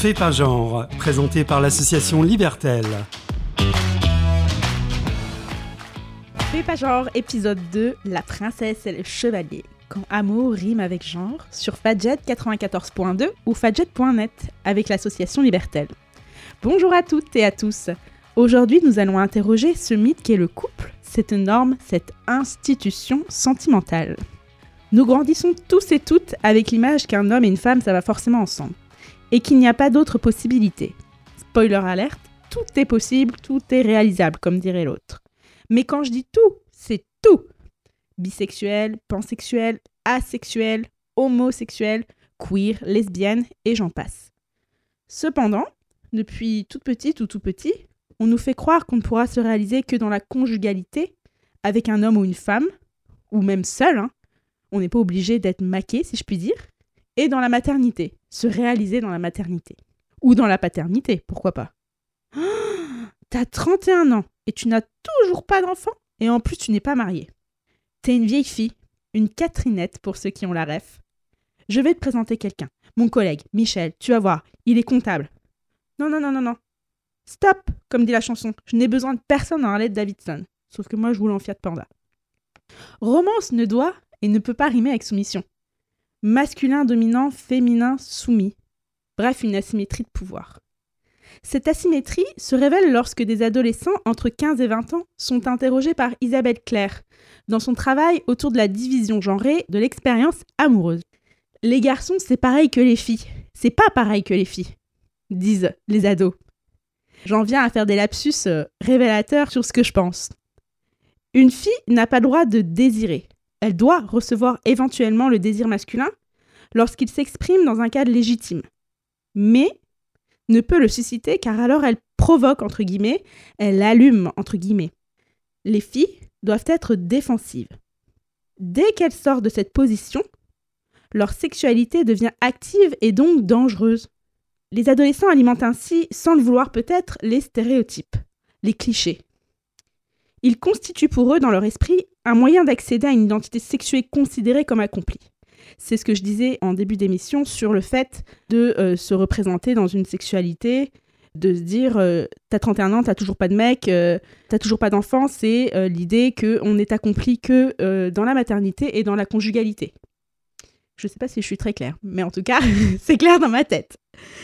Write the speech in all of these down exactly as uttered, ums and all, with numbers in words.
Fais pas genre, présenté par l'association Libertel. Fais pas genre, épisode deux, La princesse et le chevalier. Quand amour rime avec genre, sur Fadjet quatre-vingt-quatorze point deux ou fadjet point net, avec l'association Libertel. Bonjour à toutes et à tous. Aujourd'hui, nous allons interroger ce mythe qu'est le couple, cette norme, cette institution sentimentale. Nous grandissons tous et toutes avec l'image qu'un homme et une femme, ça va forcément ensemble. Et qu'il n'y a pas d'autre possibilité. Spoiler alerte, tout est possible, tout est réalisable, comme dirait l'autre. Mais quand je dis tout, c'est tout. Bisexuel, pansexuel, asexuel, homosexuel, queer, lesbienne, et j'en passe. Cependant, depuis toute petite ou tout petit, on nous fait croire qu'on ne pourra se réaliser que dans la conjugalité, avec un homme ou une femme, ou même seul, hein. On n'est pas obligé d'être maqué, si je puis dire, et dans la maternité, se réaliser dans la maternité. Ou dans la paternité, pourquoi pas. Oh, t'as trente et un ans, et tu n'as toujours pas d'enfant, et en plus tu n'es pas mariée. T'es une vieille fille, une Catherinette pour ceux qui ont la ref. Je vais te présenter quelqu'un, mon collègue, Michel, tu vas voir, il est comptable. Non, non, non, non, non. Stop, comme dit la chanson, je n'ai besoin de personne dans Harley Davidson. Sauf que moi je roule en Fiat Panda. Romance ne doit et ne peut pas rimer avec soumission. Masculin dominant, féminin soumis. Bref, une asymétrie de pouvoir. Cette asymétrie se révèle lorsque des adolescents entre quinze et vingt ans sont interrogés par Isabelle Claire dans son travail autour de la division genrée de l'expérience amoureuse. Les garçons, c'est pareil que les filles. C'est pas pareil que les filles, disent les ados. J'en viens à faire des lapsus euh, révélateurs sur ce que je pense. Une fille n'a pas le droit de désirer. Elle doit recevoir éventuellement le désir masculin lorsqu'il s'exprime dans un cadre légitime. Mais ne peut le susciter car alors elle provoque, entre guillemets, elle allume, entre guillemets. Les filles doivent être défensives. Dès qu'elles sortent de cette position, leur sexualité devient active et donc dangereuse. Les adolescents alimentent ainsi, sans le vouloir peut-être, les stéréotypes, les clichés. Ils constituent pour eux, dans leur esprit, un moyen d'accéder à une identité sexuée considérée comme accomplie. C'est ce que je disais en début d'émission sur le fait de euh, se représenter dans une sexualité, de se dire euh, « t'as trente et un ans, t'as toujours pas de mec, euh, t'as toujours pas d'enfant », c'est euh, l'idée qu'on n'est accompli que euh, dans la maternité et dans la conjugalité. Je sais pas si je suis très claire, mais en tout cas, c'est clair dans ma tête.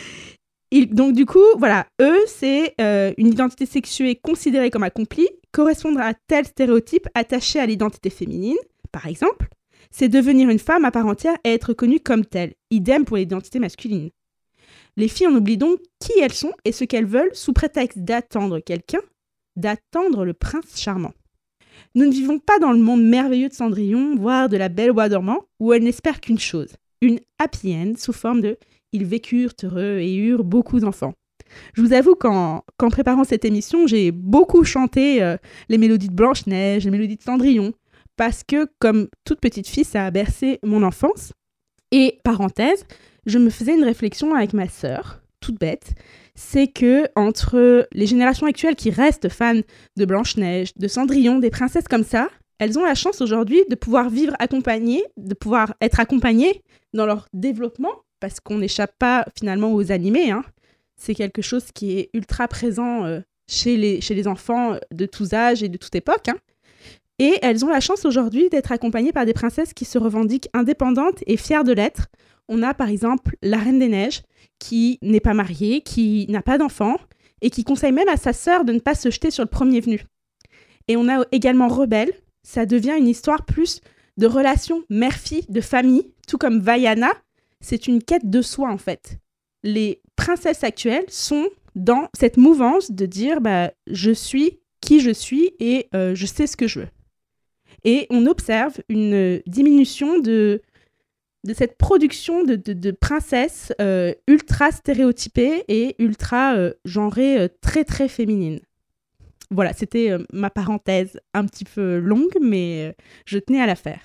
Ils, donc du coup, voilà, eux, c'est euh, une identité sexuée considérée comme accomplie, correspondre à tel stéréotype attaché à l'identité féminine, par exemple, c'est devenir une femme à part entière et être connue comme telle. Idem pour l'identité masculine. Les filles en oublient donc qui elles sont et ce qu'elles veulent sous prétexte d'attendre quelqu'un, d'attendre le prince charmant. Nous ne vivons pas dans le monde merveilleux de Cendrillon, voire de la Belle au bois dormant, où elle n'espère qu'une chose, une happy end sous forme de « ils vécurent heureux et eurent beaucoup d'enfants ». Je vous avoue qu'en, qu'en préparant cette émission, j'ai beaucoup chanté euh, les mélodies de Blanche-Neige, les mélodies de Cendrillon, parce que, comme toute petite fille, ça a bercé mon enfance. Et, parenthèse, je me faisais une réflexion avec ma sœur, toute bête, c'est que entre les générations actuelles qui restent fans de Blanche-Neige, de Cendrillon, des princesses comme ça, elles ont la chance aujourd'hui de pouvoir vivre accompagnées, de pouvoir être accompagnées dans leur développement, parce qu'on n'échappe pas finalement aux animés, hein. C'est quelque chose qui est ultra présent euh, chez, les, chez les enfants de tous âges et de toute époque, hein. Et elles ont la chance aujourd'hui d'être accompagnées par des princesses qui se revendiquent indépendantes et fières de l'être. On a par exemple la Reine des Neiges, qui n'est pas mariée, qui n'a pas d'enfant, et qui conseille même à sa sœur de ne pas se jeter sur le premier venu. Et on a également Rebelle, ça devient une histoire plus de relation mère-fille, de famille, tout comme Vaiana, c'est une quête de soi en fait. Les princesses actuelles sont dans cette mouvance de dire bah, « je suis qui je suis et euh, je sais ce que je veux ». Et on observe une diminution de, de cette production de, de, de princesses euh, ultra stéréotypées et ultra euh, genrées, euh, très très féminines. Voilà, c'était euh, ma parenthèse un petit peu longue, mais euh, je tenais à la faire.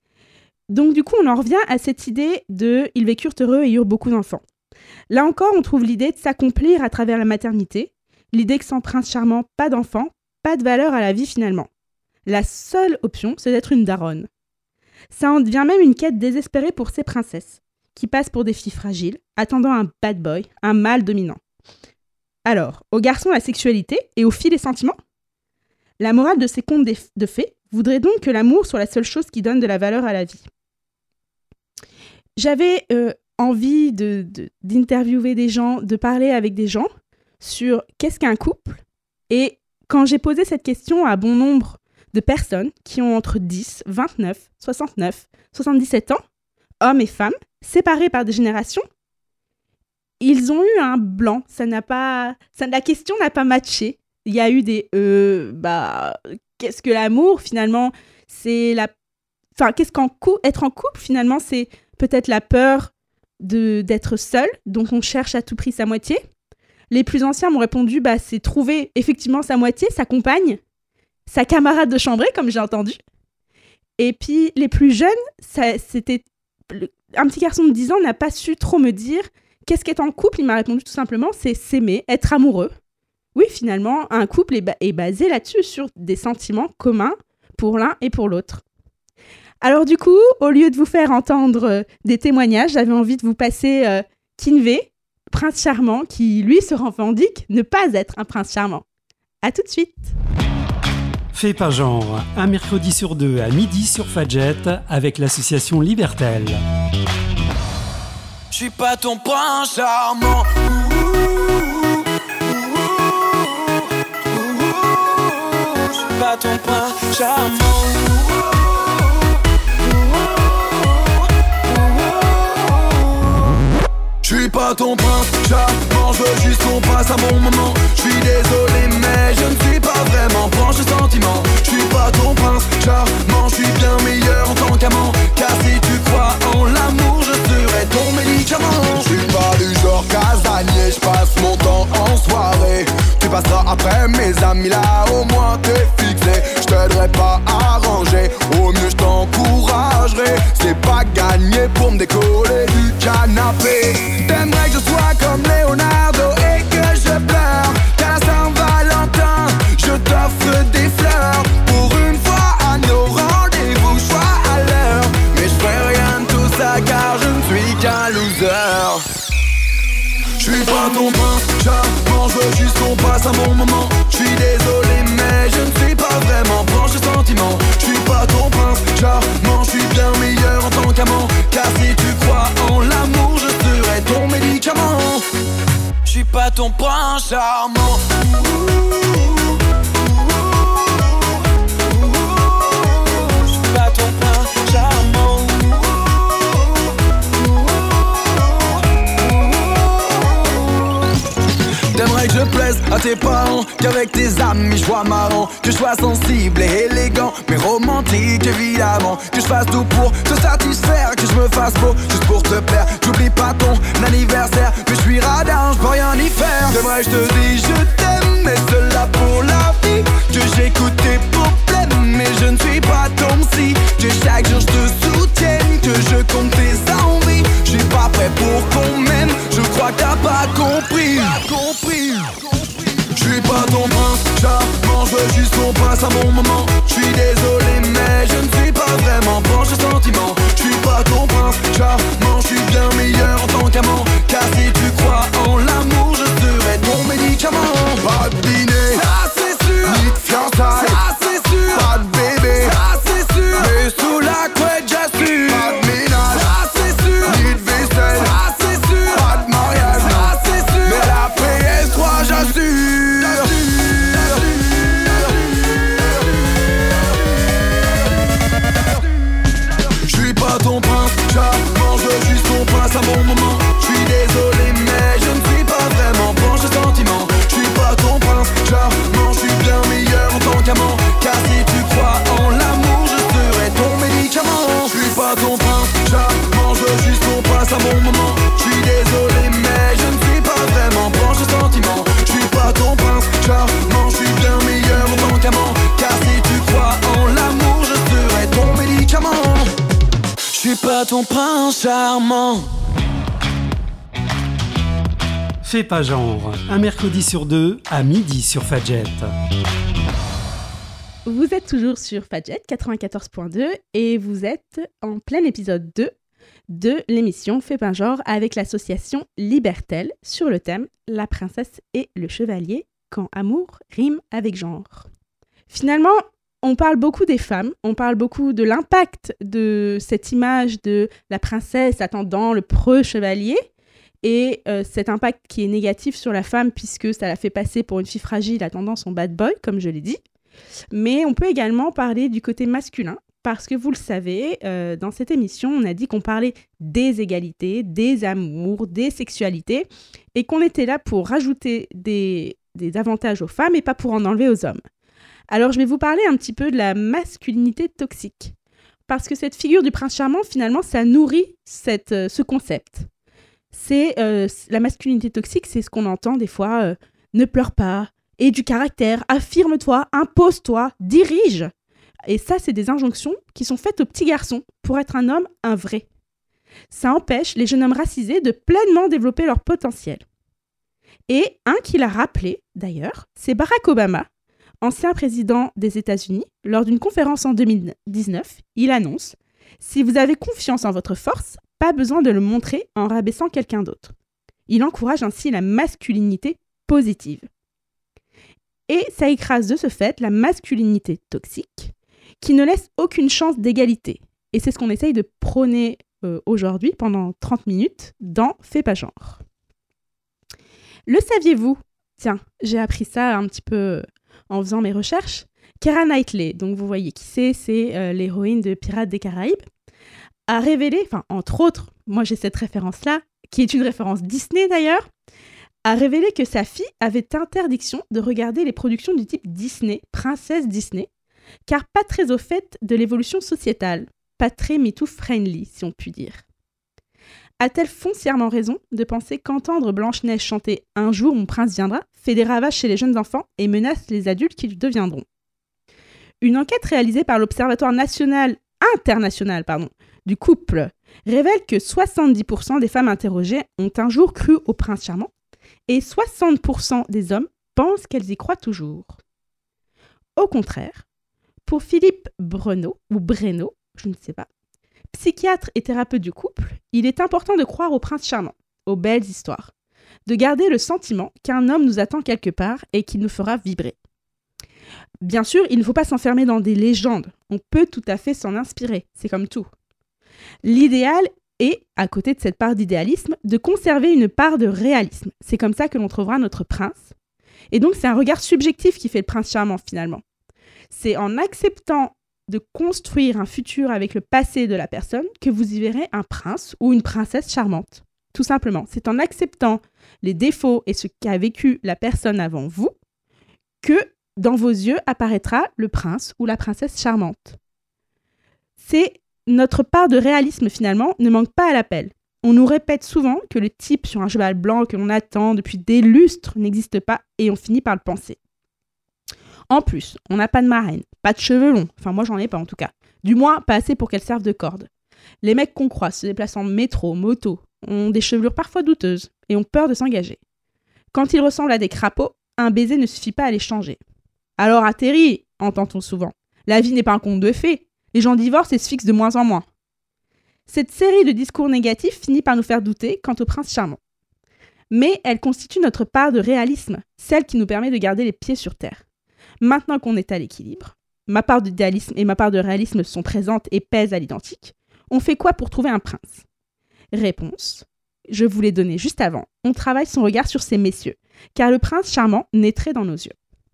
Donc du coup, on en revient à cette idée de « ils vécurent heureux et eurent beaucoup d'enfants ». Là encore, on trouve l'idée de s'accomplir à travers la maternité, l'idée que sans prince charmant, pas d'enfant, pas de valeur à la vie finalement. La seule option, c'est d'être une daronne. Ça en devient même une quête désespérée pour ces princesses, qui passent pour des filles fragiles, attendant un bad boy, un mâle dominant. Alors, aux garçons la sexualité et aux filles les sentiments ? La morale de ces contes de fées voudrait donc que l'amour soit la seule chose qui donne de la valeur à la vie. J'avais euh, envie de, de, d'interviewer des gens, de parler avec des gens sur qu'est-ce qu'un couple. Et quand j'ai posé cette question à bon nombre de personnes qui ont entre dix, vingt-neuf, soixante-neuf, soixante-dix-sept ans, hommes et femmes, séparés par des générations, ils ont eu un blanc. Ça n'a pas, ça, la question n'a pas matché. Il y a eu des euh, bah qu'est-ce que l'amour finalement, c'est la, enfin qu'est-ce qu'en cou... être en couple finalement, c'est peut-être la peur de d'être seul, donc on cherche à tout prix sa moitié. Les plus anciens m'ont répondu bah c'est trouver effectivement sa moitié, sa compagne, sa camarade de chambrée comme j'ai entendu. Et puis les plus jeunes, ça, c'était un petit garçon de dix ans n'a pas su trop me dire qu'est-ce qu'être en couple. Il m'a répondu tout simplement c'est s'aimer, être amoureux. Oui, finalement, un couple est, ba- est basé là-dessus, sur des sentiments communs pour l'un et pour l'autre. Alors du coup, au lieu de vous faire entendre euh, des témoignages, j'avais envie de vous passer euh, Kinvey, prince charmant, qui lui se revendique ne pas être un prince charmant. À tout de suite. Fait pas genre, un mercredi sur deux à midi sur Fadjet avec l'association Libertel. Je suis pas ton prince charmant. Pas ton prince charmant. Je suis pas ton prince charmant, je veux juste qu'on passe un bon moment. Je suis désolé mais je ne suis pas vraiment branché sentiment. Je suis pas ton prince charmant, je suis bien meilleur en tant qu'amant. Car si tu crois en l'amour, je serai ton médicament. Je suis pas du genre casanier, je passe mon temps en soirée. Tu passeras après mes amis, là au moins t'es fixé. Je t'aiderai pas à ranger, au mieux je t'encouragerai. C'est pas gagné pour me décoller du canapé. T'aimerais que je sois comme Leonardo et que je pleure. Qu'à la Saint-Valentin, je t'offre des fleurs. Pour une fois à nos rendez-vous, sois à l'heure. Mais je ferai rien de tout ça car je ne suis qu'un loser. Je suis pas ton prince charmant, je veux juste qu'on passe un bon moment. Je suis désolé mais je ne suis pas vraiment branché sentiment. Je suis pas ton prince charmant, je suis bien meilleur en tant qu'amant. Car si tu crois en l'amour, je serai ton médicament. Je suis pas ton prince charmant. Je suis pas ton prince charmant. T'aimerais que je plaise à tes parents, qu'avec tes amis je sois marrant, que je sois sensible et élégant, mais romantique évidemment. Que je fasse tout pour te satisfaire, que je me fasse beau juste pour te plaire. J'oublie pas ton anniversaire, mais je suis radin, je peux rien y faire. T'aimerais que je te dise je t'aime, mais cela pour la vie. Que j'écoute tes problèmes, mais je ne suis pas ton psy. Que chaque jour je te soutienne, que je compte tes envies. Je suis pas prêt pour qu'on m'aime, je crois que t'as pas compris. Je suis pas ton prince charmant, je veux juste qu'on passe un bon moment. Je suis désolé mais je ne suis pas vraiment branché sentiment. Je suis pas ton prince charmant, je suis bien meilleur en tant qu'amant. Car si tu crois en l'amour, je serai ton médicament. Pas de dîner, Ça c'est sûr, ni de fiançailles, ça c'est sûr, pas de bébé, ça c'est sûr, mais sous la couette j'assure. Pas de ménage, ça c'est sûr, ni de vaisselle, ça c'est sûr, pas de mariage, ça c'est sûr, mais la P S trois j'assure. Je suis pas ton prince charmant, je veux juste qu'on passe un bon moment. Je suis désolé mais je ne suis pas vraiment branché sentiment. Je suis pas ton prince charmant, je suis bien meilleur en tant qu'amant. Car si tu crois en l'amour, je serai ton médicament. Je suis pas ton prince charmant, je veux juste qu'on passe un bon moment. Je suis désolé mais je ne suis pas vraiment branché sentiment. Je suis pas ton prince charmant, je suis bien meilleur en tant qu'amant. Car si tu crois en l'amour, je serai ton médicament. Je suis pas ton prince charmant. Fais pas genre, un mercredi sur deux à midi sur Fadjet. Vous êtes toujours sur Fadjet quatre-vingt-quatorze point deux et vous êtes en plein épisode deux de l'émission Fais pas genre avec l'association Libertel sur le thème « La princesse et le chevalier, quand amour rime avec genre ». Finalement, on parle beaucoup des femmes, on parle beaucoup de l'impact de cette image de la princesse attendant le preux chevalier et euh, cet impact qui est négatif sur la femme puisque ça la fait passer pour une fille fragile attendant son bad boy, comme je l'ai dit. Mais on peut également parler du côté masculin parce que vous le savez, euh, dans cette émission, on a dit qu'on parlait des égalités, des amours, des sexualités et qu'on était là pour rajouter des, des avantages aux femmes et pas pour en enlever aux hommes. Alors, je vais vous parler un petit peu de la masculinité toxique. Parce que cette figure du prince charmant, finalement, ça nourrit cette, euh, ce concept. C'est, euh, la masculinité toxique, c'est ce qu'on entend des fois. Euh, ne pleure pas, aie du caractère, affirme-toi, impose-toi, dirige. Et ça, c'est des injonctions qui sont faites aux petits garçons pour être un homme, un vrai. Ça empêche les jeunes hommes racisés de pleinement développer leur potentiel. Et un qui l'a rappelé, d'ailleurs, c'est Barack Obama, ancien président des États-Unis, lors d'une conférence en deux mille dix-neuf, il annonce « Si vous avez confiance en votre force, pas besoin de le montrer en rabaissant quelqu'un d'autre. » Il encourage ainsi la masculinité positive. Et ça écrase de ce fait la masculinité toxique, qui ne laisse aucune chance d'égalité. Et c'est ce qu'on essaye de prôner euh, aujourd'hui pendant trente minutes dans Fais pas genre. Le saviez-vous ? Tiens, j'ai appris ça un petit peu en faisant mes recherches. Keira Knightley, donc vous voyez qui c'est, c'est euh, l'héroïne de Pirates des Caraïbes, a révélé, enfin entre autres, moi j'ai cette référence-là, qui est une référence Disney d'ailleurs, a révélé que sa fille avait interdiction de regarder les productions du type Disney, princesse Disney, car pas très au fait de l'évolution sociétale, pas très MeToo-friendly si on peut dire. A-t-elle foncièrement raison de penser qu'entendre Blanche-Neige chanter « Un jour, mon prince viendra » fait des ravages chez les jeunes enfants et menace les adultes qui le deviendront ? Une enquête réalisée par l'Observatoire national, international pardon, du couple révèle que soixante-dix pour cent des femmes interrogées ont un jour cru au prince charmant et soixante pour cent des hommes pensent qu'elles y croient toujours. Au contraire, pour Philippe Breneau, ou Breno, je ne sais pas, psychiatre et thérapeute du couple, il est important de croire au prince charmant, aux belles histoires, de garder le sentiment qu'un homme nous attend quelque part et qu'il nous fera vibrer. Bien sûr, il ne faut pas s'enfermer dans des légendes, on peut tout à fait s'en inspirer, c'est comme tout. L'idéal est, à côté de cette part d'idéalisme, de conserver une part de réalisme. C'est comme ça que l'on trouvera notre prince. Et donc c'est un regard subjectif qui fait le prince charmant finalement. C'est en acceptant de construire un futur avec le passé de la personne que vous y verrez un prince ou une princesse charmante. Tout simplement, c'est en acceptant les défauts et ce qu'a vécu la personne avant vous que dans vos yeux apparaîtra le prince ou la princesse charmante. C'est notre part de réalisme finalement ne manque pas à l'appel. On nous répète souvent que le type sur un cheval blanc que l'on attend depuis des lustres n'existe pas et on finit par le penser. En plus, on n'a pas de marraine, pas de cheveux longs, enfin moi j'en ai pas en tout cas, du moins pas assez pour qu'elles servent de corde. Les mecs qu'on croise se déplacent en métro, moto, ont des chevelures parfois douteuses et ont peur de s'engager. Quand ils ressemblent à des crapauds, un baiser ne suffit pas à les changer. Alors atterri, entend-on souvent, la vie n'est pas un conte de fées, les gens divorcent et se fixent de moins en moins. Cette série de discours négatifs finit par nous faire douter quant au prince charmant. Mais elle constitue notre part de réalisme, celle qui nous permet de garder les pieds sur terre. Maintenant qu'on est à l'équilibre, ma part d'idéalisme et ma part de réalisme sont présentes et pèsent à l'identique, on fait quoi pour trouver un prince ? Réponse, je vous l'ai donnée juste avant, on travaille son regard sur ces messieurs, car le prince charmant naîtrait dans nos yeux.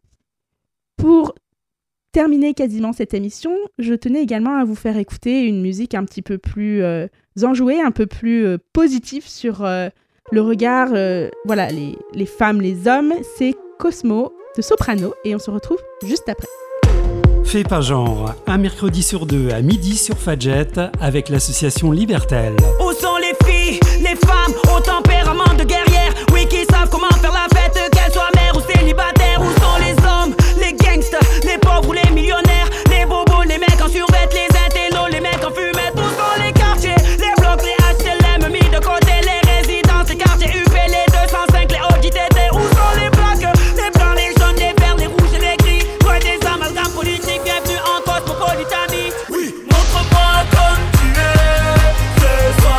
Pour terminer quasiment cette émission, je tenais également à vous faire écouter une musique un petit peu plus euh, enjouée, un peu plus euh, positive sur euh, le regard, euh, voilà, les, les femmes, les hommes, c'est Cosmo de Soprano et on se retrouve juste après. Fais pas genre, un mercredi sur deux à midi sur Fadjet avec l'association Libertel. Où sont les filles, les femmes au tempérament de guerrière, oui qui savent comment faire la fête, qu'elles soient mères ou célibataires. Où sont les hommes, les gangsters, les pauvres ou les millionnaires, les bobos, les mecs en survêt, les intellos, les mecs en fumette. Où sont les quartiers, les blocs, les H L M mis de côté, les résidences, les quartiers U P, les deux cent cinq, les Audi T T. Où sont les plaques, les blancs, les jaunes, les verts, les rouges et les gris, loin des amalgames politiques, bienvenue en cosmopolitanie. Oui, montre-moi comme tu es, c'est ça.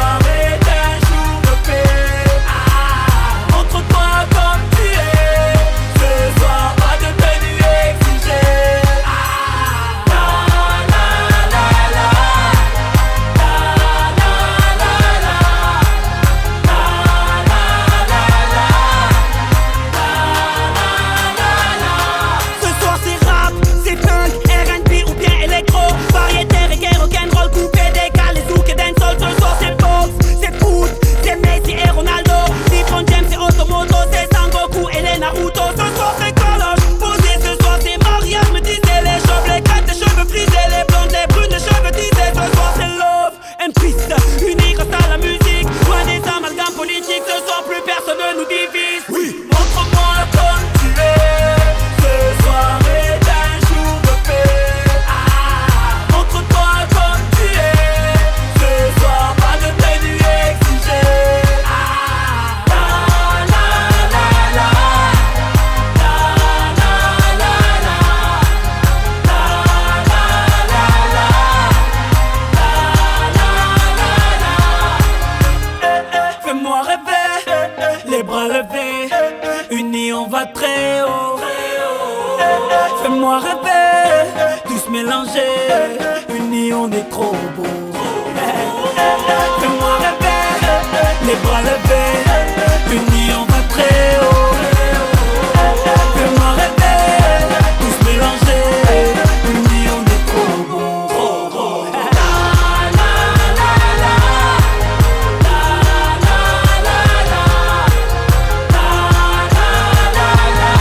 mélanger, unis on est trop beau. Fais-moi rêver, les bras levés, unis on va très haut. Fais-moi rêver, tous mélanger, unis on est trop beau, trop beau. La la la la, la la la la, la la la la,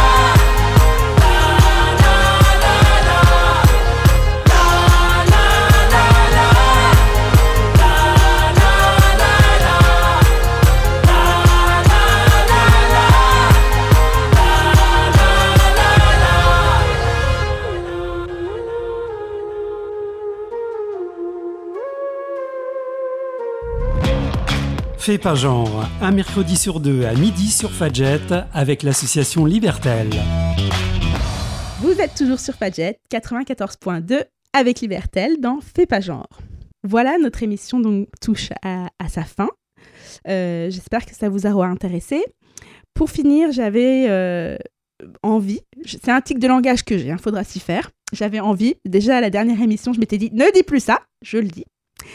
la la la la, la la la la, Fais pas genre, un mercredi sur deux à midi sur Fadjet avec l'association Libertel. Vous êtes toujours sur Fadjet quatre-vingt-quatorze point deux avec Libertel dans Fais pas genre. Voilà, notre émission donc touche à, à sa fin. Euh, j'espère que ça vous aura intéressé. Pour finir, j'avais euh, envie, c'est un tic de langage que j'ai, il hein, faudra s'y faire. J'avais envie, déjà à la dernière émission, je m'étais dit, ne dis plus ça, je le dis,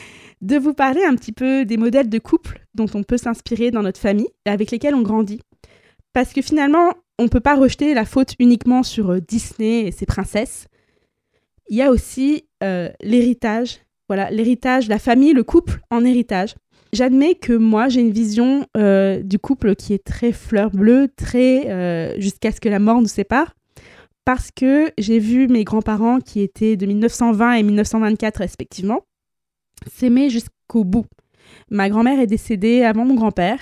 de vous parler un petit peu des modèles de couple dont on peut s'inspirer dans notre famille et avec lesquels on grandit. Parce que finalement, on ne peut pas rejeter la faute uniquement sur Disney et ses princesses. Il y a aussi euh, l'héritage, voilà, l'héritage, la famille, le couple en héritage. J'admets que moi, j'ai une vision euh, du couple qui est très fleur bleue, très euh, jusqu'à ce que la mort nous sépare, parce que j'ai vu mes grands-parents, qui étaient de mille neuf cent vingt et mille neuf cent vingt-quatre respectivement, s'aimer jusqu'au bout. Ma grand-mère est décédée avant mon grand-père,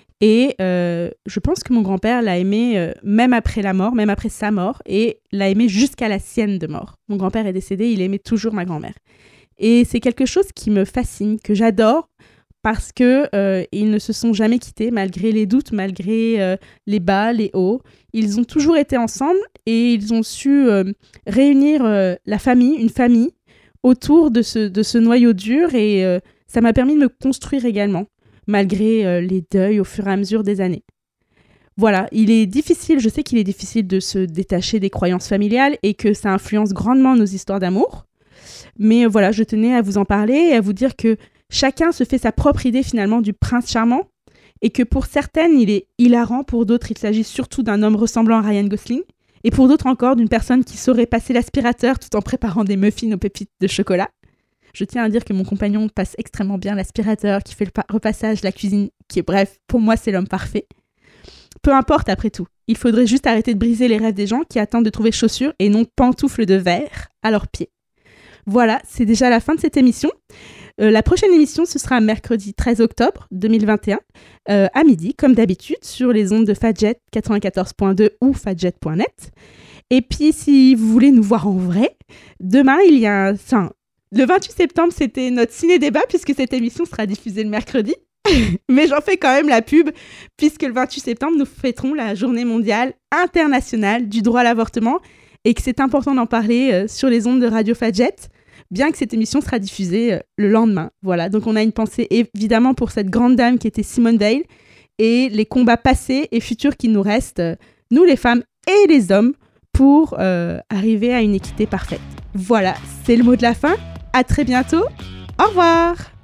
et euh, je pense que mon grand-père l'a aimée euh, même après la mort, même après sa mort, et l'a aimée jusqu'à la sienne de mort. Mon grand-père est décédé, il aimait toujours ma grand-mère. Et c'est quelque chose qui me fascine, que j'adore, parce qu'ils euh, ne se sont jamais quittés, malgré les doutes, malgré euh, les bas, les hauts. Ils ont toujours été ensemble et ils ont su euh, réunir euh, la famille, une famille, autour de ce, de ce noyau dur. Et euh, ça m'a permis de me construire également, malgré euh, les deuils au fur et à mesure des années. Voilà, il est difficile, je sais qu'il est difficile de se détacher des croyances familiales et que ça influence grandement nos histoires d'amour. Mais euh, voilà, je tenais à vous en parler et à vous dire que chacun se fait sa propre idée finalement du prince charmant et que pour certaines, il est hilarant, pour d'autres, il s'agit surtout d'un homme ressemblant à Ryan Gosling et pour d'autres encore, d'une personne qui saurait passer l'aspirateur tout en préparant des muffins aux pépites de chocolat. Je tiens à dire que mon compagnon passe extrêmement bien l'aspirateur, qui fait le pa- repassage, la cuisine, qui est bref, pour moi, c'est l'homme parfait. Peu importe après tout, il faudrait juste arrêter de briser les rêves des gens qui attendent de trouver chaussures et non pantoufles de verre à leurs pieds. Voilà, c'est déjà la fin de cette émission. Euh, la prochaine émission, ce sera mercredi treize octobre deux mille vingt et un, euh, à midi, comme d'habitude, sur les ondes de Fadjet quatre-vingt-quatorze point deux ou fadjet point net. Et puis, si vous voulez nous voir en vrai, demain, il y a un... Enfin, le vingt-huit septembre, c'était notre ciné-débat, puisque cette émission sera diffusée le mercredi. Mais j'en fais quand même la pub, puisque le vingt-huit septembre, nous fêterons la journée mondiale internationale du droit à l'avortement, et que c'est important d'en parler euh, sur les ondes de Radio Fadjet, bien que cette émission sera diffusée euh, le lendemain. Voilà, donc on a une pensée évidemment pour cette grande dame qui était Simone Veil, et les combats passés et futurs qui nous restent, euh, nous les femmes et les hommes, pour euh, arriver à une équité parfaite. Voilà, c'est le mot de la fin. À très bientôt. Au revoir.